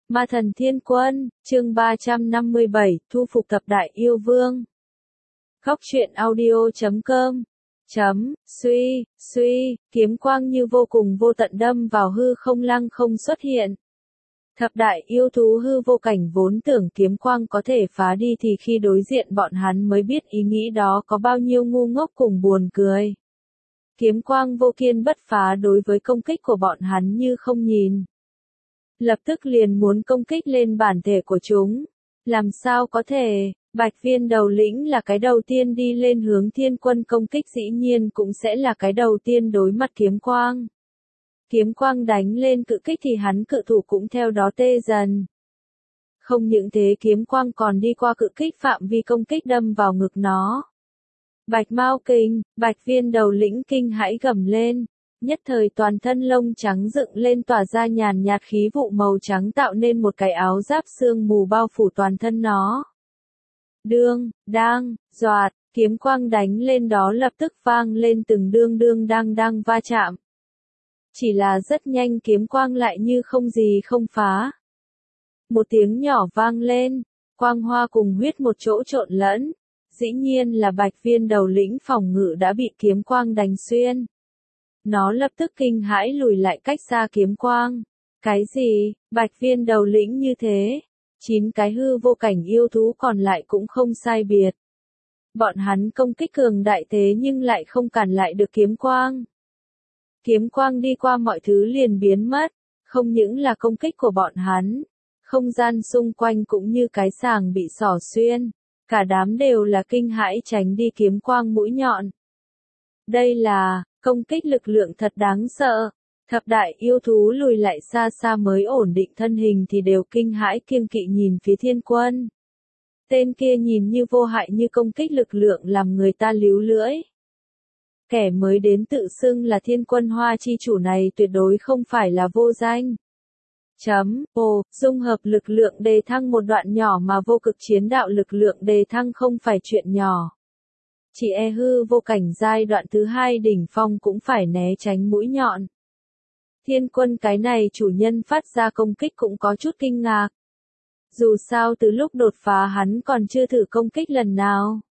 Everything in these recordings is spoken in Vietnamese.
Ma thần thiên quân, chương 357, thu phục thập đại yêu vương. Khóc truyện audio.com Suy, kiếm quang như vô cùng vô tận đâm vào hư không lăng không xuất hiện. Thập đại yêu thú hư vô cảnh vốn tưởng kiếm quang có thể phá đi thì khi đối diện bọn hắn mới biết ý nghĩ đó có bao nhiêu ngu ngốc cùng buồn cười. Kiếm quang vô kiên bất phá đối với công kích của bọn hắn như không nhìn. Lập tức liền muốn công kích lên bản thể của chúng. Làm sao có thể, Bạch Viên đầu lĩnh là cái đầu tiên đi lên hướng thiên quân công kích dĩ nhiên cũng sẽ là cái đầu tiên đối mặt kiếm quang. Kiếm quang đánh lên cự kích thì hắn cự thủ cũng theo đó tê dần. Không những thế kiếm quang còn đi qua cự kích phạm vi công kích đâm vào ngực nó. Bạch Mao Kinh, Bạch Viên đầu lĩnh kinh hãi gầm lên. Nhất thời toàn thân lông trắng dựng lên tỏa ra nhàn nhạt khí vụ màu trắng tạo nên một cái áo giáp sương mù bao phủ toàn thân nó. Doạt, kiếm quang đánh lên đó lập tức vang lên từng đang va chạm. Chỉ là rất nhanh kiếm quang lại như không gì không phá. Một tiếng nhỏ vang lên, quang hoa cùng huyết một chỗ trộn lẫn. Dĩ nhiên là Bạch Viên đầu lĩnh phòng ngự đã bị kiếm quang đánh xuyên. Nó lập tức kinh hãi lùi lại cách xa kiếm quang. Cái gì, Bạch Viên đầu lĩnh như thế? 9 cái hư vô cảnh yêu thú còn lại cũng không sai biệt. Bọn hắn công kích cường đại thế nhưng lại không cản lại được kiếm quang. Kiếm quang đi qua mọi thứ liền biến mất. Không những là công kích của bọn hắn. Không gian xung quanh cũng như cái sàng bị xỏ xuyên. Cả đám đều là kinh hãi tránh đi kiếm quang mũi nhọn. Đây là công kích lực lượng thật đáng sợ. Thập đại yêu thú lùi lại xa xa mới ổn định thân hình thì đều kinh hãi kiêng kỵ nhìn phía thiên quân. Tên kia nhìn như vô hại như công kích lực lượng làm người ta líu lưỡi. Kẻ mới đến tự xưng là thiên quân hoa chi chủ này tuyệt đối không phải là vô danh. Dung hợp lực lượng đề thăng một đoạn nhỏ mà vô cực chiến đạo lực lượng đề thăng không phải chuyện nhỏ. Chỉ hư vô cảnh giai đoạn thứ 2 đỉnh phong cũng phải né tránh mũi nhọn. Thiên quân cái này chủ nhân phát ra công kích cũng có chút kinh ngạc. Dù sao từ lúc đột phá hắn còn chưa thử công kích lần nào.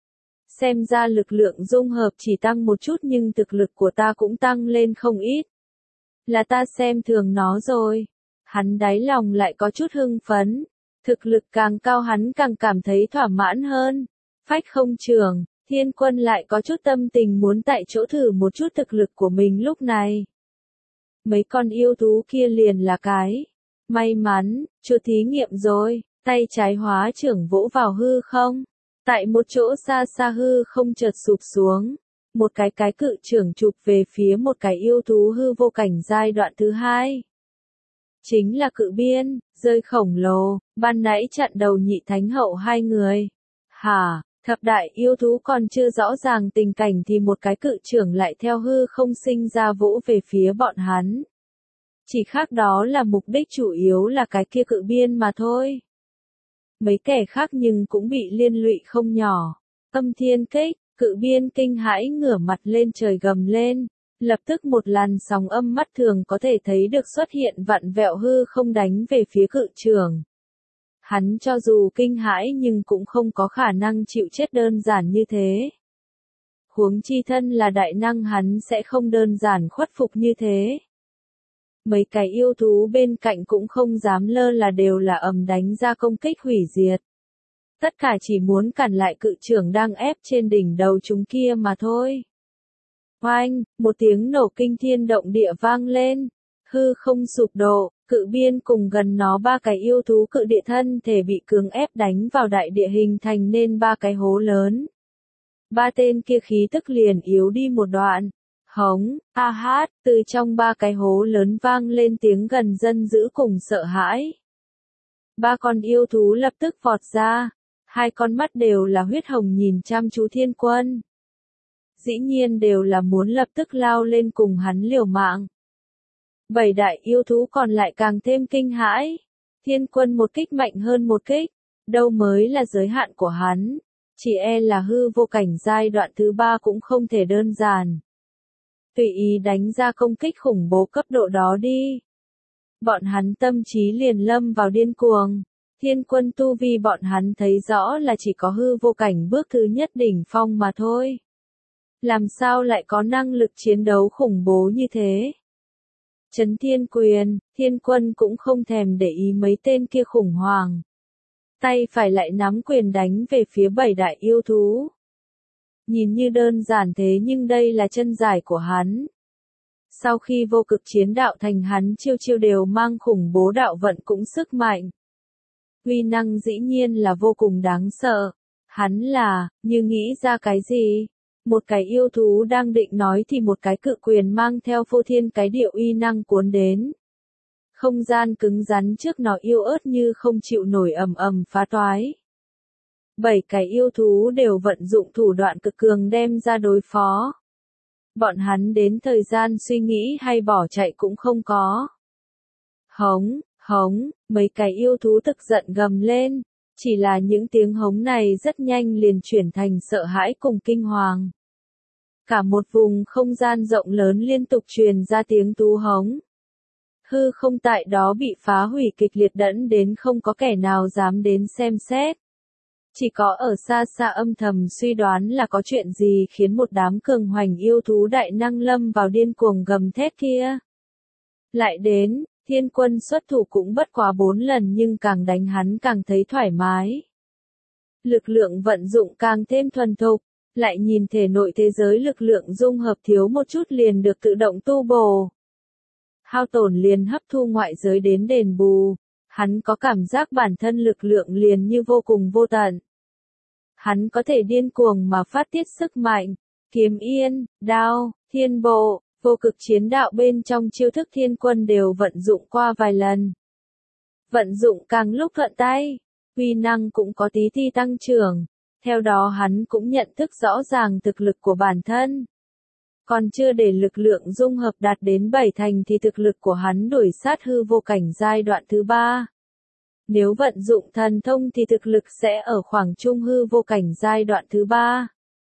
Xem ra lực lượng dung hợp chỉ tăng một chút nhưng thực lực của ta cũng tăng lên không ít. Là ta xem thường nó rồi. Hắn đáy lòng lại có chút hưng phấn. Thực lực càng cao hắn càng cảm thấy thỏa mãn hơn. Phách không trường. Thiên quân lại có chút tâm tình muốn tại chỗ thử một chút thực lực của mình lúc này. Mấy con yêu thú kia liền là cái may mắn, chưa thí nghiệm rồi, tay trái hóa trưởng vỗ vào hư không. Tại một chỗ xa xa hư không chợt sụp xuống. Một cái cự trưởng chụp về phía một cái yêu thú hư vô cảnh giai đoạn thứ 2. Chính là cự biên, rơi khổng lồ, ban nãy chặn đầu nhị thánh hậu 2 người. Hả? Thập đại yêu thú còn chưa rõ ràng tình cảnh thì một cái cự trưởng lại theo hư không sinh ra vỗ về phía bọn hắn. Chỉ khác đó là mục đích chủ yếu là cái kia cự biên mà thôi. Mấy kẻ khác nhưng cũng bị liên lụy không nhỏ. Âm thiên kích, cự biên kinh hãi ngửa mặt lên trời gầm lên. Lập tức một làn sóng âm mắt thường có thể thấy được xuất hiện vặn vẹo hư không đánh về phía cự trưởng. Hắn cho dù kinh hãi nhưng cũng không có khả năng chịu chết đơn giản như thế. Huống chi thân là đại năng hắn sẽ không đơn giản khuất phục như thế. Mấy cái yêu thú bên cạnh cũng không dám lơ là đều là ầm đánh ra công kích hủy diệt. Tất cả chỉ muốn cản lại cự trưởng đang ép trên đỉnh đầu chúng kia mà thôi. Oanh, một tiếng nổ kinh thiên động địa vang lên. Hư không sụp đổ. Cự biên cùng gần nó 3 cái yêu thú cự địa thân thể bị cưỡng ép đánh vào đại địa hình thành nên 3 cái hố lớn. 3 tên kia khí tức liền yếu đi một đoạn. Hống, hát, từ trong 3 cái hố lớn vang lên tiếng gần dân dữ cùng sợ hãi. 3 con yêu thú lập tức vọt ra. 2 con mắt đều là huyết hồng nhìn chăm chú thiên quân. Dĩ nhiên đều là muốn lập tức lao lên cùng hắn liều mạng. 7 đại yêu thú còn lại càng thêm kinh hãi. Thiên quân một kích mạnh hơn một kích. Đâu mới là giới hạn của hắn. Chỉ là hư vô cảnh giai đoạn thứ 3 cũng không thể đơn giản. Tùy ý đánh ra công kích khủng bố cấp độ đó đi. Bọn hắn tâm trí liền lâm vào điên cuồng. Thiên quân tu vi bọn hắn thấy rõ là chỉ có hư vô cảnh bước thứ nhất đỉnh phong mà thôi. Làm sao lại có năng lực chiến đấu khủng bố như thế? Chấn thiên quyền, thiên quân cũng không thèm để ý mấy tên kia khủng hoảng. Tay phải lại nắm quyền đánh về phía 7 đại yêu thú. Nhìn như đơn giản thế nhưng đây là chân giải của hắn. Sau khi vô cực chiến đạo thành hắn chiêu chiêu đều mang khủng bố đạo vận cũng sức mạnh. Uy năng dĩ nhiên là vô cùng đáng sợ. Hắn là, như nghĩ ra cái gì? Một cái yêu thú đang định nói thì một cái cự quyền mang theo phô thiên cái điệu uy năng cuốn đến. Không gian cứng rắn trước nó yếu ớt như không chịu nổi ầm ầm phá toái. 7 cái yêu thú đều vận dụng thủ đoạn cực cường đem ra đối phó. Bọn hắn đến thời gian suy nghĩ hay bỏ chạy cũng không có. Hống, hống, mấy cái yêu thú tức giận gầm lên. Chỉ là những tiếng hống này rất nhanh liền chuyển thành sợ hãi cùng kinh hoàng. Cả một vùng không gian rộng lớn liên tục truyền ra tiếng thú hống. Hư không tại đó bị phá hủy kịch liệt dẫn đến không có kẻ nào dám đến xem xét. Chỉ có ở xa xa âm thầm suy đoán là có chuyện gì khiến một đám cường hoành yêu thú đại năng lâm vào điên cuồng gầm thét kia. Lại đến, thiên quân xuất thủ cũng bất quá 4 lần nhưng càng đánh hắn càng thấy thoải mái. Lực lượng vận dụng càng thêm thuần thục, lại nhìn thể nội thế giới lực lượng dung hợp thiếu một chút liền được tự động tu bổ. Hao tổn liền hấp thu ngoại giới đến đền bù, hắn có cảm giác bản thân lực lượng liền như vô cùng vô tận. Hắn có thể điên cuồng mà phát tiết sức mạnh, kiếm yên, đao, thiên bộ, vô cực chiến đạo bên trong chiêu thức thiên quân đều vận dụng qua vài lần. Vận dụng càng lúc thuận tay, uy năng cũng có tí ti tăng trưởng, theo đó hắn cũng nhận thức rõ ràng thực lực của bản thân. Còn chưa để lực lượng dung hợp đạt đến 7 thành thì thực lực của hắn đuổi sát hư vô cảnh giai đoạn thứ 3. Nếu vận dụng thần thông thì thực lực sẽ ở khoảng trung hư vô cảnh giai đoạn thứ 3.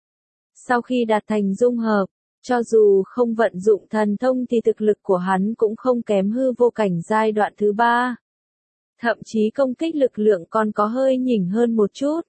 Sau khi đạt thành dung hợp, cho dù không vận dụng thần thông thì thực lực của hắn cũng không kém hư vô cảnh giai đoạn thứ 3. Thậm chí công kích lực lượng còn có hơi nhỉnh hơn một chút.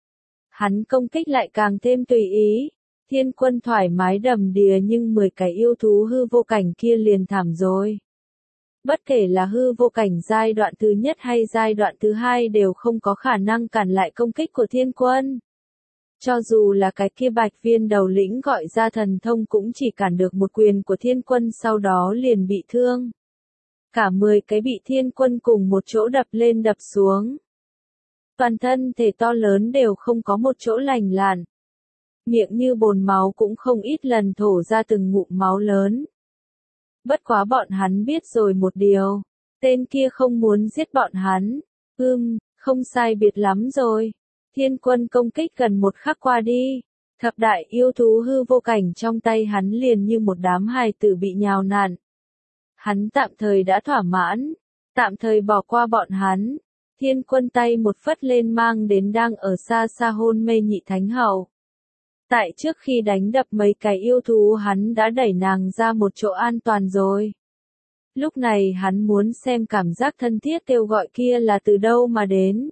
Hắn công kích lại càng thêm tùy ý. Thiên quân thoải mái đầm đìa nhưng 10 cái yêu thú hư vô cảnh kia liền thảm rồi. Bất kể là hư vô cảnh giai đoạn thứ nhất hay giai đoạn thứ 2 đều không có khả năng cản lại công kích của thiên quân. Cho dù là cái kia bạch viên đầu lĩnh gọi ra thần thông cũng chỉ cản được một quyền của thiên quân sau đó liền bị thương. Cả 10 cái bị thiên quân cùng một chỗ đập lên đập xuống. Toàn thân thể to lớn đều không có một chỗ lành lặn. Miệng như bồn máu cũng không ít lần thổ ra từng ngụm máu lớn. Bất quá bọn hắn biết rồi một điều, tên kia không muốn giết bọn hắn. Không sai biệt lắm rồi. Thiên quân công kích gần một khắc qua đi. Thập đại yêu thú hư vô cảnh trong tay hắn liền như một đám hài tử bị nhào nặn. Hắn tạm thời đã thỏa mãn, tạm thời bỏ qua bọn hắn. Thiên quân tay một phất lên mang đến đang ở xa xa hôn mê nhị thánh hậu. Tại trước khi đánh đập mấy cái yêu thú hắn đã đẩy nàng ra một chỗ an toàn rồi. Lúc này hắn muốn xem cảm giác thân thiết kêu gọi kia là từ đâu mà đến.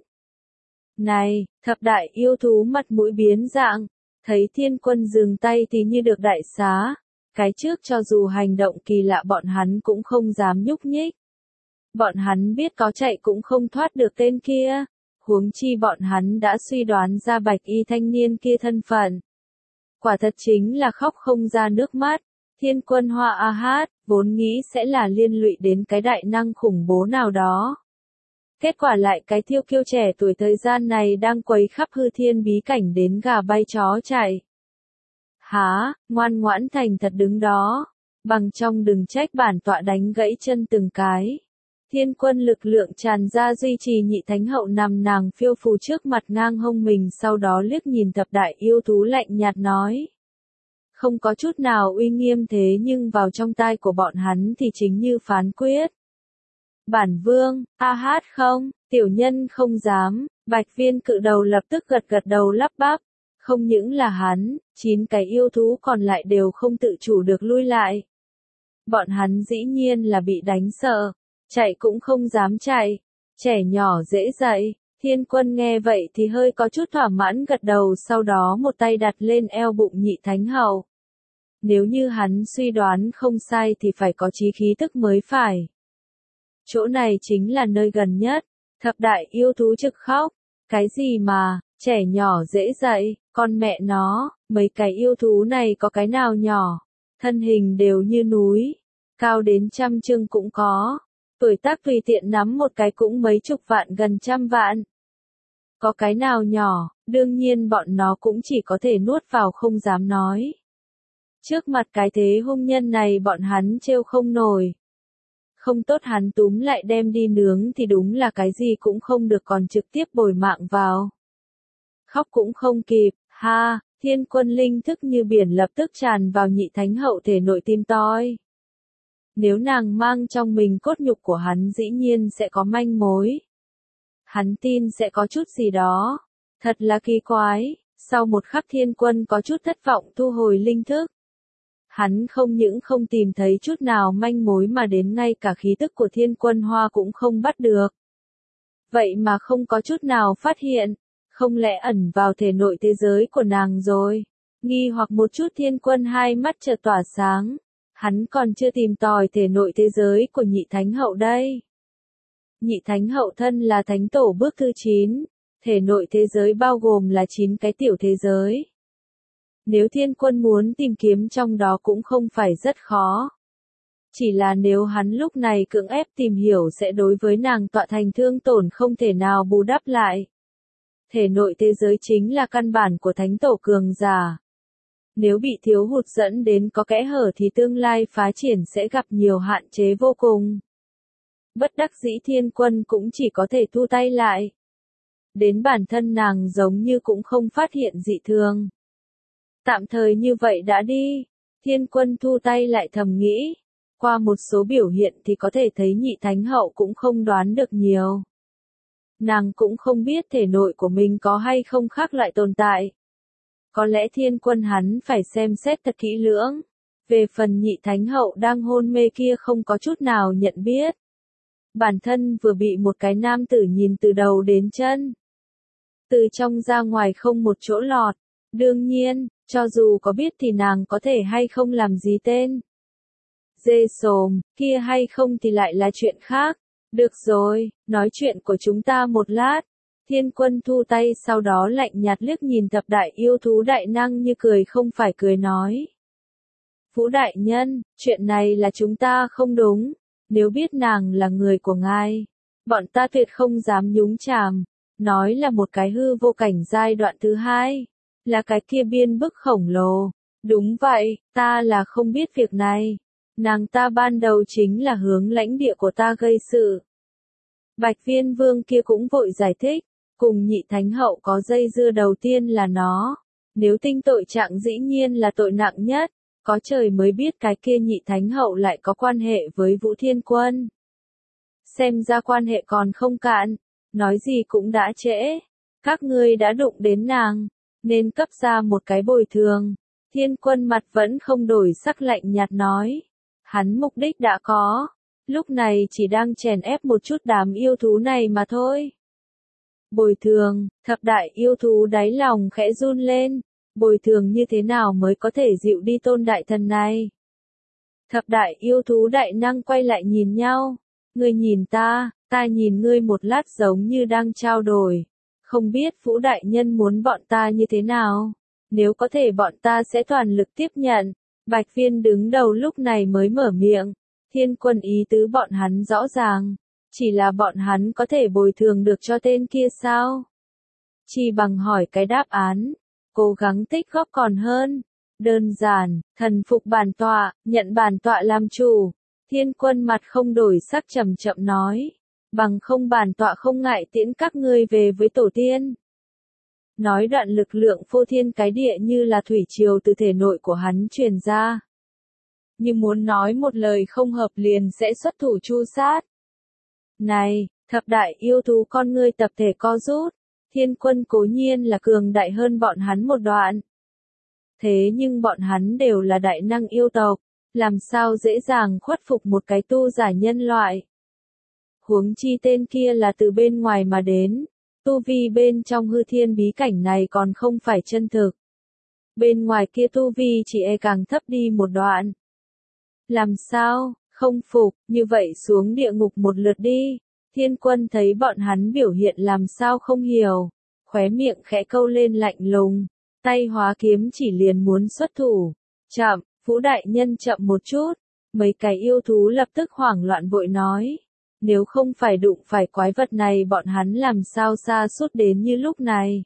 Này, thập đại yêu thú mặt mũi biến dạng, thấy thiên quân dừng tay thì như được đại xá. Cái trước cho dù hành động kỳ lạ bọn hắn cũng không dám nhúc nhích. Bọn hắn biết có chạy cũng không thoát được tên kia. Huống chi bọn hắn đã suy đoán ra bạch y thanh niên kia thân phận. Quả thật chính là khóc không ra nước mắt. Thiên quân Hoa A Hát, vốn nghĩ sẽ là liên lụy đến cái đại năng khủng bố nào đó. Kết quả lại cái thiêu kiêu trẻ tuổi thời gian này đang quấy khắp hư thiên bí cảnh đến gà bay chó chạy. Há, ngoan ngoãn thành thật đứng đó. Bằng trong đừng trách bản tọa đánh gãy chân từng cái. Thiên quân lực lượng tràn ra duy trì nhị thánh hậu nằm nàng phiêu phù trước mặt ngang hông mình sau đó liếc nhìn thập đại yêu thú lạnh nhạt nói. Không có chút nào uy nghiêm thế nhưng vào trong tai của bọn hắn thì chính như phán quyết. Bản vương, A Hát không, tiểu nhân không dám, bạch viên cự đầu lập tức gật đầu lắp bắp. Không những là hắn, 9 cái yêu thú còn lại đều không tự chủ được lui lại. Bọn hắn dĩ nhiên là bị đánh sợ. chạy cũng không dám chạy, trẻ nhỏ dễ dạy. Thiên Quân nghe vậy thì hơi có chút thỏa mãn gật đầu, sau đó một tay đặt lên eo bụng Nhị Thánh Hậu. Nếu như hắn suy đoán không sai thì phải có chí khí tức mới phải. Chỗ này chính là nơi gần nhất. Thập đại yêu thú trực khóc. Cái gì mà, trẻ nhỏ dễ dạy, con mẹ nó, mấy cái yêu thú này có cái nào nhỏ. Thân hình đều như núi, cao đến 100 trượng cũng có. Tuổi tác tùy tiện nắm một cái cũng mấy chục vạn gần 100 vạn. Có cái nào nhỏ, đương nhiên bọn nó cũng chỉ có thể nuốt vào không dám nói. Trước mặt cái thế hung nhân này bọn hắn trêu không nổi. Không tốt hắn túm lại đem đi nướng thì đúng là cái gì cũng không được, còn trực tiếp bồi mạng vào. Khóc cũng không kịp, ha, Thiên Quân linh thức như biển lập tức tràn vào Nhị Thánh Hậu thể nội tim toi. Nếu nàng mang trong mình cốt nhục của hắn dĩ nhiên sẽ có manh mối. Hắn tin sẽ có chút gì đó. Thật là kỳ quái, sau một khắc Thiên Quân có chút thất vọng thu hồi linh thức. Hắn không những không tìm thấy chút nào manh mối mà đến ngay cả khí tức của Thiên Quân Hoa cũng không bắt được. Vậy mà không có chút nào phát hiện, không lẽ ẩn vào thể nội thế giới của nàng rồi? Nghi hoặc một chút Thiên Quân hai mắt chợt tỏa sáng. Hắn còn chưa tìm tòi thể nội thế giới của Nhị Thánh Hậu đây. Nhị Thánh Hậu thân là Thánh Tổ bước thứ 9, thể nội thế giới bao gồm là 9 cái tiểu thế giới. Nếu Thiên Quân muốn tìm kiếm trong đó cũng không phải rất khó. Chỉ là nếu hắn lúc này cưỡng ép tìm hiểu sẽ đối với nàng tọa thành thương tổn không thể nào bù đắp lại. Thể nội thế giới chính là căn bản của Thánh Tổ cường giả. Nếu bị thiếu hụt dẫn đến có kẽ hở thì tương lai phá triển sẽ gặp nhiều hạn chế vô cùng. Bất đắc dĩ Thiên Quân cũng chỉ có thể thu tay lại. Đến bản thân nàng giống như cũng không phát hiện dị thường. Tạm thời như vậy đã đi. Thiên Quân thu tay lại thầm nghĩ. Qua một số biểu hiện thì có thể thấy Nhị Thánh Hậu cũng không đoán được nhiều. Nàng cũng không biết thể nội của mình có hay không khác loại tồn tại. Có lẽ Thiên Quân hắn phải xem xét thật kỹ lưỡng. Về phần Nhị Thánh Hậu đang hôn mê kia không có chút nào nhận biết. Bản thân vừa bị một cái nam tử nhìn từ đầu đến chân. Từ trong ra ngoài không một chỗ lọt. Đương nhiên, cho dù có biết thì nàng có thể hay không làm gì tên. Dê xồm, kia hay không thì lại là chuyện khác. Được rồi, nói chuyện của chúng ta một lát. Thiên Quân thu tay sau đó lạnh nhạt liếc nhìn thập đại yêu thú đại năng như cười không phải cười nói. Vũ đại nhân, chuyện này là chúng ta không đúng. Nếu biết nàng là người của ngài, bọn ta tuyệt không dám nhúng chàm. Nói là một cái hư vô cảnh giai đoạn thứ 2. Là cái kia biên bức khổng lồ. Đúng vậy, ta là không biết việc này. Nàng ta ban đầu chính là hướng lãnh địa của ta gây sự. Bạch Viên Vương kia cũng vội giải thích. Cùng Nhị Thánh Hậu có dây dưa đầu tiên là nó. Nếu tinh tội trạng dĩ nhiên là tội nặng nhất. Có trời mới biết cái kia Nhị Thánh Hậu lại có quan hệ với Vũ Thiên Quân. Xem ra quan hệ còn không cạn. Nói gì cũng đã trễ. Các ngươi đã đụng đến nàng. Nên cấp ra một cái bồi thường. Thiên Quân mặt vẫn không đổi sắc lạnh nhạt nói. Hắn mục đích đã có. Lúc này chỉ đang chèn ép một chút đám yêu thú này mà thôi. Bồi thường, thập đại yêu thú đáy lòng khẽ run lên. Bồi thường như thế nào mới có thể dịu đi tôn đại thần này? Thập đại yêu thú đại năng quay lại nhìn nhau. Ngươi nhìn ta nhìn ngươi một lát giống như đang trao đổi. Không biết Vũ đại nhân muốn bọn ta như thế nào? Nếu có thể bọn ta sẽ toàn lực tiếp nhận. Bạch Viên đứng đầu lúc này mới mở miệng. Thiên Quân ý tứ bọn hắn rõ ràng. Chỉ là bọn hắn có thể bồi thường được cho tên kia sao? Chỉ bằng hỏi cái đáp án. Cố gắng tích góp còn hơn. Đơn giản, thần phục bản tọa, nhận bản tọa làm chủ. Thiên Quân mặt không đổi sắc chậm chậm nói. Bằng không bản tọa không ngại tiễn các ngươi về với tổ tiên. Nói đoạn lực lượng phô thiên cái địa như là thủy triều từ thể nội của hắn truyền ra. Như muốn nói một lời không hợp liền sẽ xuất thủ tru sát. Này, thập đại yêu thú con ngươi tập thể co rút. Thiên Quân cố nhiên là cường đại hơn bọn hắn một đoạn. Thế nhưng bọn hắn đều là đại năng yêu tộc. Làm sao dễ dàng khuất phục một cái tu giả nhân loại. Huống chi tên kia là từ bên ngoài mà đến, tu vi bên trong hư thiên bí cảnh này còn không phải chân thực. Bên ngoài kia tu vi chỉ e càng thấp đi một đoạn. Làm sao, không phục, như vậy xuống địa ngục một lượt đi. Thiên Quân thấy bọn hắn biểu hiện làm sao không hiểu, khóe miệng khẽ câu lên lạnh lùng, tay hóa kiếm chỉ liền muốn xuất thủ. Chậm, Vũ đại nhân chậm một chút. Mấy cái yêu thú lập tức hoảng loạn vội nói. Nếu không phải đụng phải quái vật này bọn hắn làm sao xa suốt đến như lúc này.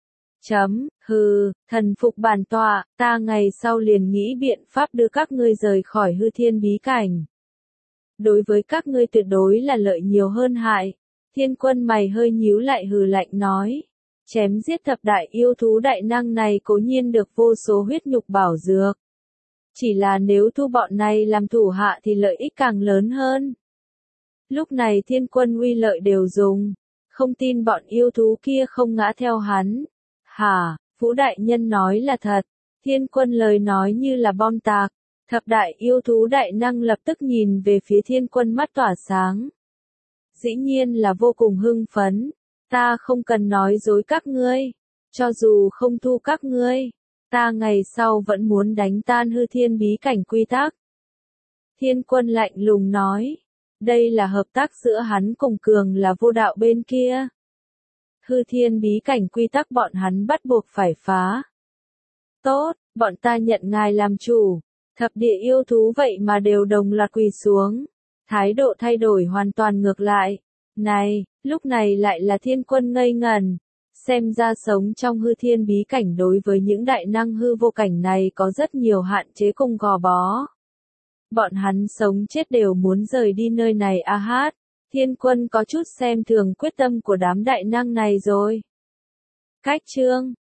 Hừ, thần phục bản tọa, ta ngày sau liền nghĩ biện pháp đưa các ngươi rời khỏi hư thiên bí cảnh. Đối với các ngươi tuyệt đối là lợi nhiều hơn hại. Thiên Quân mày hơi nhíu lại hừ lạnh nói. Chém giết thập đại yêu thú đại năng này cố nhiên được vô số huyết nhục bảo dược. Chỉ là nếu thu bọn này làm thủ hạ thì lợi ích càng lớn hơn. Lúc này Thiên Quân uy lợi đều dùng, không tin bọn yêu thú kia không ngã theo hắn. Hả, Vũ đại nhân nói là thật. Thiên Quân lời nói như là bom tạc. Thập đại yêu thú đại năng lập tức nhìn về phía Thiên Quân mắt tỏa sáng. Dĩ nhiên là vô cùng hưng phấn. Ta không cần nói dối các ngươi. Cho dù không thu các ngươi, ta ngày sau vẫn muốn đánh tan hư thiên bí cảnh quy tắc. Thiên Quân lạnh lùng nói. Đây là hợp tác giữa hắn cùng cường là vô đạo bên kia. Hư thiên bí cảnh quy tắc bọn hắn bắt buộc phải phá. Tốt, bọn ta nhận ngài làm chủ. Thập địa yêu thú vậy mà đều đồng loạt quỳ xuống. Thái độ thay đổi hoàn toàn ngược lại. Này, lúc này lại là Thiên Quân ngây ngẩn. Xem ra sống trong hư thiên bí cảnh đối với những đại năng hư vô cảnh này có rất nhiều hạn chế cùng gò bó. Bọn hắn sống chết đều muốn rời đi nơi này a hát. Thiên Quân có chút xem thường quyết tâm của đám đại năng này rồi. Cách chương